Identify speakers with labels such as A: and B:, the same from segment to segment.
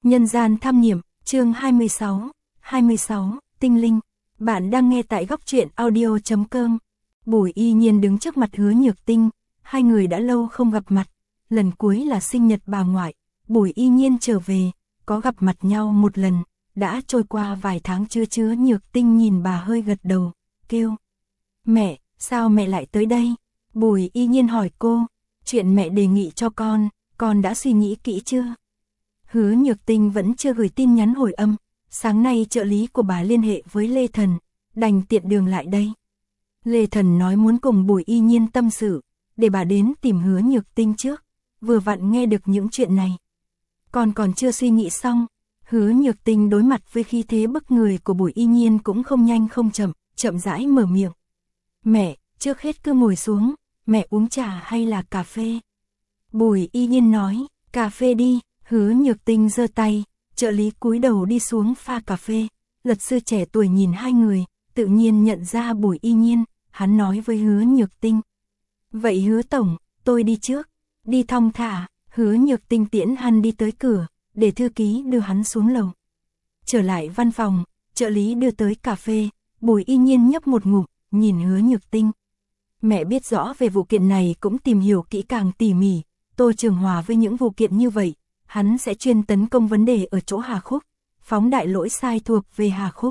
A: Nhân gian tham nghiệm, chương 26, tinh linh. Bạn đang nghe tại góc truyện audio.com. Bùi Y Nhiên đứng trước mặt Hứa Nhược Tinh, hai người đã lâu không gặp mặt, lần cuối là sinh nhật bà ngoại, Bùi Y Nhiên trở về, có gặp mặt nhau một lần, đã trôi qua vài tháng chưa. Hứa Nhược Tinh nhìn bà hơi gật đầu, kêu: "Mẹ, sao mẹ lại tới đây?" Bùi Y Nhiên hỏi cô: "Chuyện mẹ đề nghị cho con đã suy nghĩ kỹ chưa?" Hứa Nhược Tinh vẫn chưa gửi tin nhắn hồi âm, sáng nay trợ lý của bà liên hệ với Lê Thần, đành tiện đường lại đây. Lê Thần nói muốn cùng Bùi Y Nhiên tâm sự, để bà đến tìm Hứa Nhược Tinh trước, vừa vặn nghe được những chuyện này. Còn chưa suy nghĩ xong, Hứa Nhược Tinh đối mặt với khí thế bức người của Bùi Y Nhiên cũng không nhanh không chậm, chậm rãi mở miệng. "Mẹ, trước hết cứ ngồi xuống, mẹ uống trà hay là cà phê?" Bùi Y Nhiên nói: "Cà phê đi." Hứa Nhược Tinh giơ tay, trợ lý cúi đầu đi xuống pha cà phê. Luật sư trẻ tuổi nhìn hai người, tự nhiên nhận ra Bùi Y Nhiên, hắn nói với Hứa Nhược Tinh: "Vậy Hứa tổng, tôi đi trước." "Đi thong thả." Hứa Nhược Tinh tiễn hắn đi tới cửa, để thư ký đưa hắn xuống lầu. Trở lại văn phòng, trợ lý đưa tới cà phê, Bùi Y Nhiên nhấp một ngụm, nhìn Hứa Nhược Tinh. "Mẹ biết rõ về vụ kiện này cũng tìm hiểu kỹ càng tỉ mỉ, Tô Trường Hòa với những vụ kiện như vậy, hắn sẽ chuyên tấn công vấn đề ở chỗ Hà Khúc, phóng đại lỗi sai thuộc về Hà Khúc."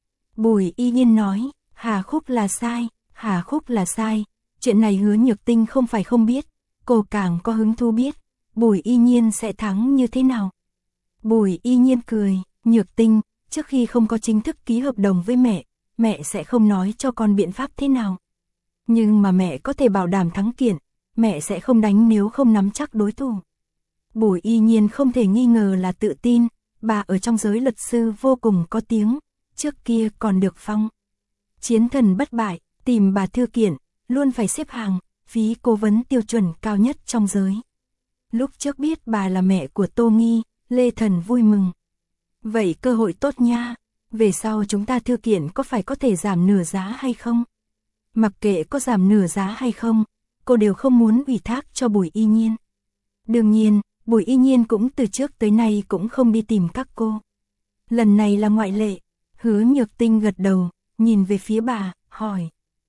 A: Bùi Y Nhiên nói: "Hà Khúc là sai, Hà Khúc là sai." Chuyện này Hứa Nhược Tinh không phải không biết, cô càng có hứng thú biết, Bùi Y Nhiên sẽ thắng như thế nào. Bùi Y Nhiên cười: "Nhược Tinh, trước khi không có chính thức ký hợp đồng với mẹ sẽ không nói cho con biện pháp thế nào. Nhưng mà mẹ có thể bảo đảm thắng kiện, mẹ sẽ không đánh nếu không nắm chắc đối thủ." Bùi Y Nhiên không thể nghi ngờ là tự tin, bà ở trong giới luật sư vô cùng có tiếng, trước kia còn được phong chiến thần bất bại, tìm bà thư kiện, luôn phải xếp hàng, phí cố vấn tiêu chuẩn cao nhất trong giới. Lúc trước biết bà là mẹ của Tô Nghi, Lê Thần vui mừng. "Vậy cơ hội tốt nha, về sau chúng ta thư kiện có thể giảm nửa giá hay không?" Mặc kệ có giảm nửa giá hay không, cô đều không muốn ủy thác cho Bùi Y Nhiên. Đương nhiên, Bùi Y Nhiên cũng từ trước tới nay cũng không đi tìm các cô. Lần này là ngoại lệ. Hứa Nhược Tinh gật đầu, nhìn về phía bà, hỏi: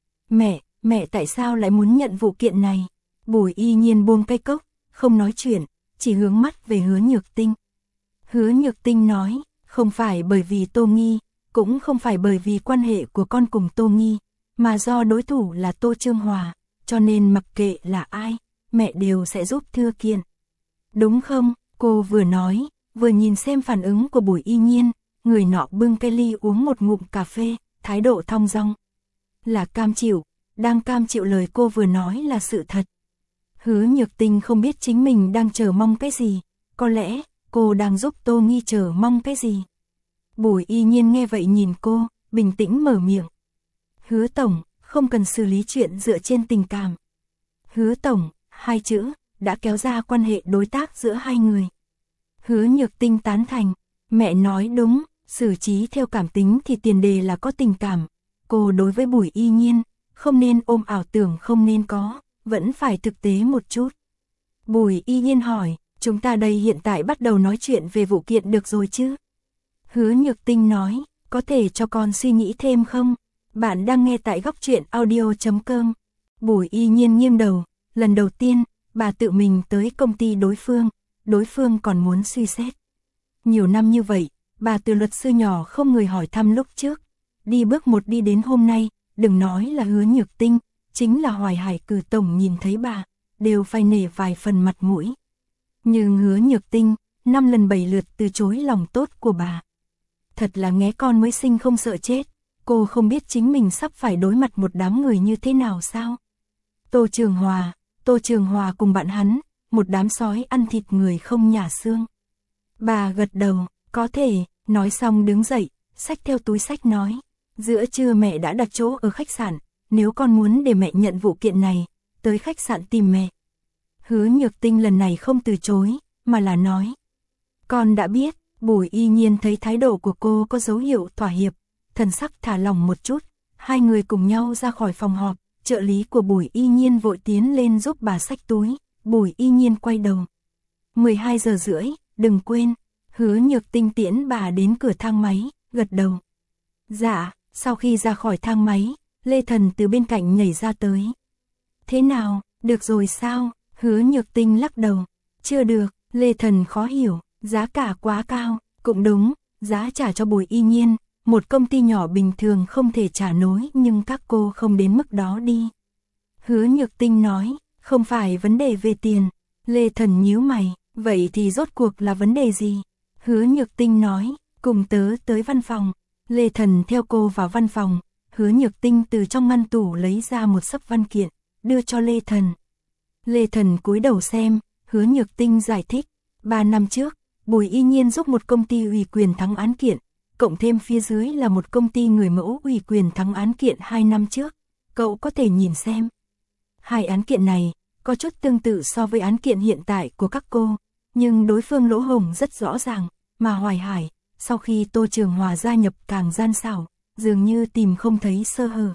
A: Mẹ tại sao lại muốn nhận vụ kiện này?" Bùi Y Nhiên buông cây cốc, không nói chuyện, chỉ hướng mắt về Hứa Nhược Tinh. Hứa Nhược Tinh nói: "Không phải bởi vì Tô Nghi, cũng không phải bởi vì quan hệ của con cùng Tô Nghi, mà do đối thủ là Tô Trương Hòa, cho nên mặc kệ là ai, mẹ đều sẽ giúp thư kiện. Đúng không?" Cô vừa nói, vừa nhìn xem phản ứng của Bùi Y Nhiên, người nọ bưng cái ly uống một ngụm cà phê, thái độ thong dong. Là cam chịu, đang cam chịu lời cô vừa nói là sự thật. Hứa Nhược Tinh không biết chính mình đang chờ mong cái gì, có lẽ cô đang giúp Tô Nghi chờ mong cái gì. Bùi Y Nhiên nghe vậy nhìn cô, bình tĩnh mở miệng: "Hứa tổng, không cần xử lý chuyện dựa trên tình cảm." "Hứa tổng", hai chữ đã kéo ra quan hệ đối tác giữa hai người. Hứa Nhược Tinh tán thành: "Mẹ nói đúng, xử trí theo cảm tính thì tiền đề là có tình cảm." Cô đối với Bùi Y Nhiên, không nên ôm ảo tưởng không nên có, vẫn phải thực tế một chút. Bùi Y Nhiên hỏi: "Chúng ta đây hiện tại bắt đầu nói chuyện về vụ kiện được rồi chứ?" Hứa Nhược Tinh nói: "Có thể cho con suy nghĩ thêm không?" Bạn đang nghe tại góc truyện audio.com. Bùi Y Nhiên nghiêng đầu, lần đầu tiên bà tự mình tới công ty đối phương còn muốn suy xét. Nhiều năm như vậy, bà từ luật sư nhỏ không người hỏi thăm lúc trước, đi bước một đi đến hôm nay, đừng nói là Hứa Nhược Tinh, chính là Hoài Hải Cử tổng nhìn thấy bà, đều phải nể vài phần mặt mũi. Nhưng Hứa Nhược Tinh, 5 lần 7 lượt từ chối lòng tốt của bà. Thật là nghé con mới sinh không sợ chết, cô không biết chính mình sắp phải đối mặt một đám người như thế nào sao? Tô Trường Hòa cùng bạn hắn, một đám sói ăn thịt người không nhả xương. Bà gật đầu: "Có thể." Nói xong đứng dậy, xách theo túi xách nói: "Giữa trưa mẹ đã đặt chỗ ở khách sạn, nếu con muốn để mẹ nhận vụ kiện này, tới khách sạn tìm mẹ." Hứa Nhược Tinh lần này không từ chối, mà là nói: "Con đã biết." Bùi Y Nhiên thấy thái độ của cô có dấu hiệu thỏa hiệp, thần sắc thả lỏng một chút, hai người cùng nhau ra khỏi phòng họp. Trợ lý của Bùi Y Nhiên vội tiến lên giúp bà xách túi, Bùi Y Nhiên quay đầu: 12 giờ rưỡi, đừng quên." Hứa Nhược Tinh tiễn bà đến cửa thang máy, gật đầu. Dạ, sau khi ra khỏi thang máy, Lê Thần từ bên cạnh nhảy ra tới. Thế nào, được rồi sao? Hứa Nhược Tinh lắc đầu. Chưa được, Lê Thần khó hiểu, giá cả quá cao. Cũng đúng, giá trả cho Bùi Y Nhiên, một công ty nhỏ bình thường không thể trả nổi, nhưng các cô không đến mức đó đi. Hứa Nhược Tinh nói, không phải vấn đề về tiền. Lê Thần nhíu mày, vậy thì rốt cuộc là vấn đề gì? Hứa Nhược Tinh nói, cùng tớ tới văn phòng. Lê Thần theo cô vào văn phòng, Hứa Nhược Tinh từ trong ngăn tủ lấy ra một xấp văn kiện, đưa cho Lê Thần. Lê Thần cúi đầu xem, Hứa Nhược Tinh giải thích, 3 năm trước, Bùi Y Nhiên giúp một công ty ủy quyền thắng án kiện, cộng thêm phía dưới là một công ty người mẫu ủy quyền thắng án kiện 2 năm trước, cậu có thể nhìn xem. Hai án kiện này, có chút tương tự so với án kiện hiện tại của các cô, nhưng đối phương lỗ hổng rất rõ ràng, mà Hoài Hải, sau khi Tô Trường Hòa gia nhập càng gian xảo, dường như tìm không thấy sơ hở.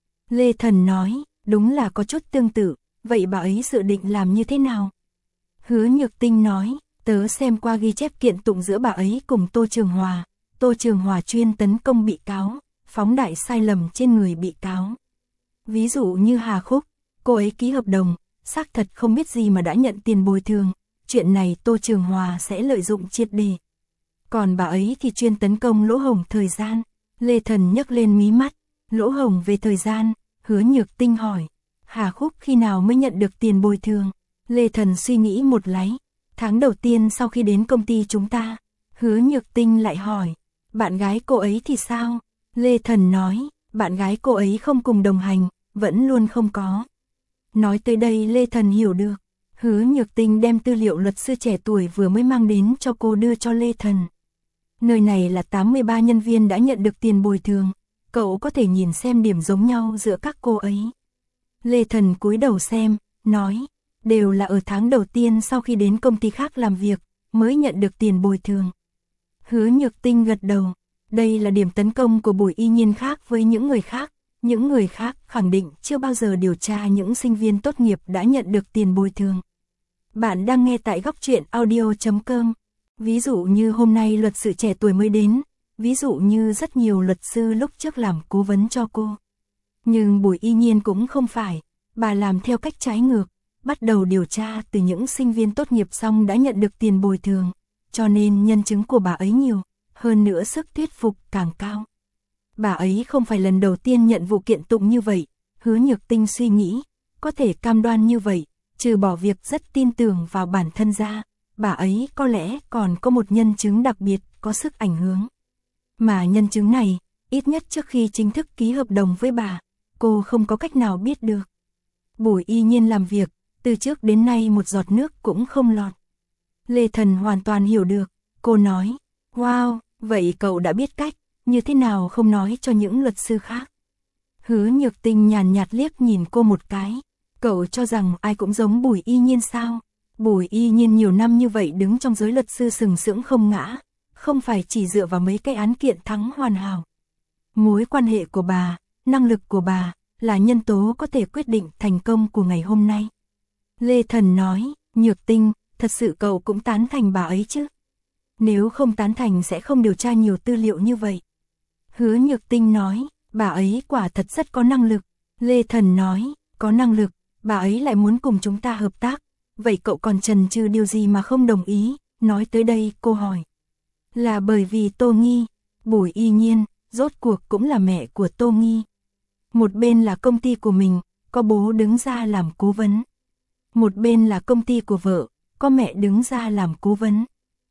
A: Lê Thần nói, đúng là có chút tương tự, vậy bà ấy dự định làm như thế nào? Hứa Nhược Tinh nói, tớ xem qua ghi chép kiện tụng giữa bà ấy cùng Tô Trường Hòa. Tô Trường Hòa chuyên tấn công bị cáo, phóng đại sai lầm trên người bị cáo. Ví dụ như Hà Khúc, cô ấy ký hợp đồng, xác thật không biết gì mà đã nhận tiền bồi thường, chuyện này Tô Trường Hòa sẽ lợi dụng triệt để. Còn bà ấy thì chuyên tấn công lỗ hổng thời gian. Lê Thần nhấc lên mí mắt, lỗ hổng về thời gian. Hứa Nhược Tinh hỏi, Hà Khúc khi nào mới nhận được tiền bồi thường? Lê Thần suy nghĩ một lát, tháng đầu tiên sau khi đến công ty chúng ta. Hứa Nhược Tinh lại hỏi, bạn gái cô ấy thì sao? Lê Thần nói, bạn gái cô ấy không cùng đồng hành, vẫn luôn không có. Nói tới đây Lê Thần hiểu được. Hứa Nhược Tinh đem tư liệu luật sư trẻ tuổi vừa mới mang đến cho cô đưa cho Lê Thần. Nơi này là 83 nhân viên đã nhận được tiền bồi thường, cậu có thể nhìn xem điểm giống nhau giữa các cô ấy. Lê Thần cúi đầu xem, nói, đều là ở tháng đầu tiên sau khi đến công ty khác làm việc, mới nhận được tiền bồi thường. Hứa Nhược Tinh gật đầu, đây là điểm tấn công của Bùi Y Nhiên khác với những người khác khẳng định chưa bao giờ điều tra những sinh viên tốt nghiệp đã nhận được tiền bồi thường. Bạn đang nghe tại Góc Truyện Audio.com. Ví dụ như hôm nay luật sư trẻ tuổi mới đến, ví dụ như rất nhiều luật sư lúc trước làm cố vấn cho cô. Nhưng Bùi Y Nhiên cũng không phải, bà làm theo cách trái ngược, bắt đầu điều tra từ những sinh viên tốt nghiệp xong đã nhận được tiền bồi thường, cho nên nhân chứng của bà ấy nhiều, hơn nữa sức thuyết phục càng cao. Bà ấy không phải lần đầu tiên nhận vụ kiện tụng như vậy, Hứa Nhược Tinh suy nghĩ, có thể cam đoan như vậy, trừ bỏ việc rất tin tưởng vào bản thân ra, bà ấy có lẽ còn có một nhân chứng đặc biệt có sức ảnh hưởng. Mà nhân chứng này, ít nhất trước khi chính thức ký hợp đồng với bà, cô không có cách nào biết được. Bùi Y Nhiên làm việc, từ trước đến nay một giọt nước cũng không lọt. Lê Thần hoàn toàn hiểu được, cô nói, wow, vậy cậu đã biết cách, như thế nào không nói cho những luật sư khác. Hứa Nhược Tinh nhàn nhạt liếc nhìn cô một cái, cậu cho rằng ai cũng giống Bùi Y Nhiên sao? Bùi Y Nhiên nhiều năm như vậy đứng trong giới luật sư sừng sững không ngã, không phải chỉ dựa vào mấy cái án kiện thắng hoàn hảo. Mối quan hệ của bà, năng lực của bà, là nhân tố có thể quyết định thành công của ngày hôm nay. Lê Thần nói, Nhược Tinh, thật sự cậu cũng tán thành bà ấy chứ? Nếu không tán thành sẽ không điều tra nhiều tư liệu như vậy. Hứa Nhược Tinh nói, bà ấy quả thật rất có năng lực. Lê Thần nói, có năng lực, bà ấy lại muốn cùng chúng ta hợp tác. Vậy cậu còn chần chừ điều gì mà không đồng ý? Nói tới đây cô hỏi. Là bởi vì Tô Nghi, Bùi Y Nhiên, rốt cuộc cũng là mẹ của Tô Nghi. Một bên là công ty của mình, có bố đứng ra làm cố vấn. Một bên là công ty của vợ, có mẹ đứng ra làm cố vấn.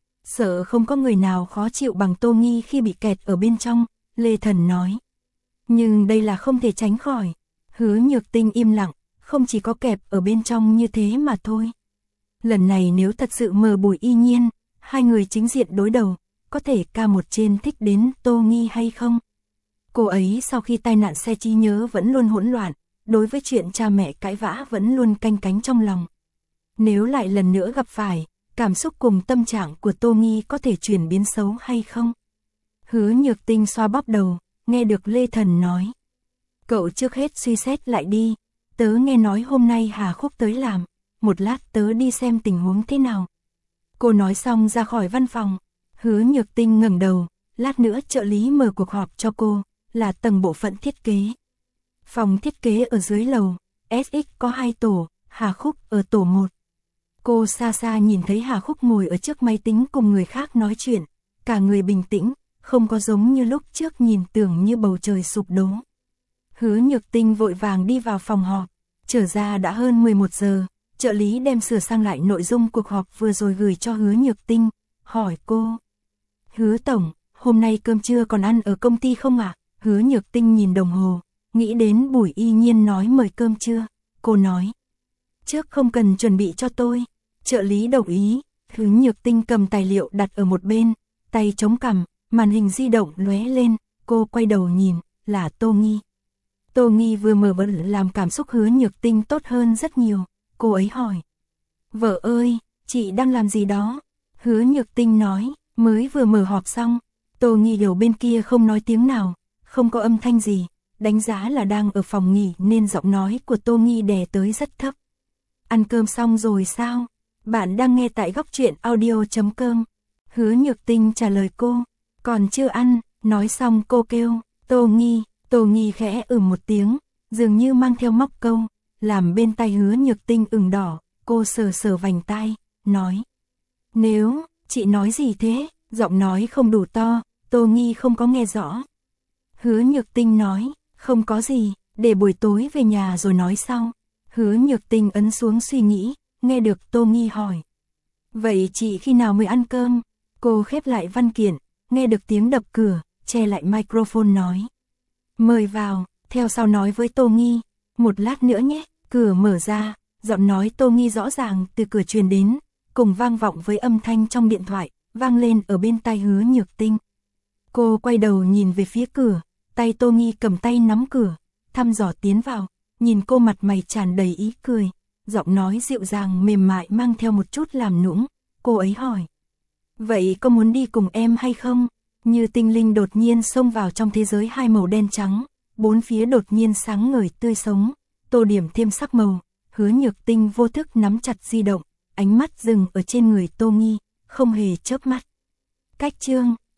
A: Sợ không có người nào khó chịu bằng Tô Nghi khi bị kẹt ở bên trong, Lê Thần nói. Nhưng đây là không thể tránh khỏi. Hứa Nhược Tinh im lặng, không chỉ có kẹp ở bên trong như thế mà thôi. Lần này nếu thật sự mời Bùi Y Nhiên, hai người chính diện đối đầu, có thể ca một trên thích đến Tô Nghi hay không? Cô ấy sau khi tai nạn xe trí nhớ vẫn luôn hỗn loạn, đối với chuyện cha mẹ cãi vã vẫn luôn canh cánh trong lòng. Nếu lại lần nữa gặp phải, cảm xúc cùng tâm trạng của Tô Nghi có thể chuyển biến xấu hay không? Hứa Nhược Tinh xoa bóp đầu, nghe được Lê Thần nói. Cậu trước hết suy xét lại đi, tớ nghe nói hôm nay Hà Khúc tới làm, một lát tớ đi xem tình huống thế nào. Cô nói xong ra khỏi văn phòng, Hứa Nhược Tinh ngẩng đầu, lát nữa trợ lý mở cuộc họp cho cô, là tầng bộ phận thiết kế. Phòng thiết kế ở dưới lầu, SX có 2 tổ, Hà Khúc ở tổ 1. Cô xa xa nhìn thấy Hà Khúc ngồi ở trước máy tính cùng người khác nói chuyện, cả người bình tĩnh, không có giống như lúc trước nhìn tưởng như bầu trời sụp đổ. Hứa Nhược Tinh vội vàng đi vào phòng họp, trở ra đã hơn 11 giờ, trợ lý đem sửa sang lại nội dung cuộc họp vừa rồi gửi cho Hứa Nhược Tinh, hỏi cô. Hứa Tổng, hôm nay cơm trưa còn ăn ở công ty không ạ? Hứa Nhược Tinh nhìn đồng hồ, nghĩ đến Bùi Y Nhiên nói mời cơm trưa, cô nói. Trước không cần chuẩn bị cho tôi, trợ lý đồng ý, Hứa Nhược Tinh cầm tài liệu đặt ở một bên, tay chống cằm, màn hình di động lóe lên, cô quay đầu nhìn, là Tô Nghi. Tô Nghi vừa mở bật làm cảm xúc Hứa Nhược Tinh tốt hơn rất nhiều, cô ấy hỏi. Vợ ơi, chị đang làm gì đó? Hứa Nhược Tinh nói, mới vừa mở họp xong, Tô Nghi hiểu bên kia không nói tiếng nào, không có âm thanh gì, đánh giá là đang ở phòng nghỉ nên giọng nói của Tô Nghi đè tới rất thấp. Ăn cơm xong rồi sao? Bạn đang nghe tại góc truyện audio.com. Hứa Nhược Tinh trả lời cô, còn chưa ăn, nói xong cô kêu, Tô Nghi khẽ một tiếng, dường như mang theo móc câu, làm bên tai Hứa Nhược Tinh ửng đỏ, cô sờ sờ vành tai, nói. Nếu, chị nói gì thế? Giọng nói không đủ to, Tô Nghi không có nghe rõ. Hứa Nhược Tinh nói, không có gì, để buổi tối về nhà rồi nói sau. Hứa Nhược Tinh ấn xuống suy nghĩ, nghe được Tô Nghi hỏi. Vậy chị khi nào mới ăn cơm? Cô khép lại văn kiện, nghe được tiếng đập cửa, che lại microphone nói. Mời vào, theo sau nói với Tô Nghi, một lát nữa nhé, cửa mở ra, giọng nói Tô Nghi rõ ràng từ cửa truyền đến, cùng vang vọng với âm thanh trong điện thoại, vang lên ở bên tai Hứa Nhược Tinh. Cô quay đầu nhìn về phía cửa, tay Tô Nghi cầm tay nắm cửa, thăm dò tiến vào, nhìn cô mặt mày tràn đầy ý cười, giọng nói dịu dàng mềm mại mang theo một chút làm nũng, cô ấy hỏi. Vậy có muốn đi cùng em hay không? Như tinh linh đột nhiên xông vào trong thế giới hai màu đen trắng, bốn phía đột nhiên sáng ngời tươi sống, tô điểm thêm sắc màu, Hứa Nhược Tinh vô thức nắm chặt di động, ánh mắt dừng ở trên người Tô Nghi, không hề chớp mắt. Cách chương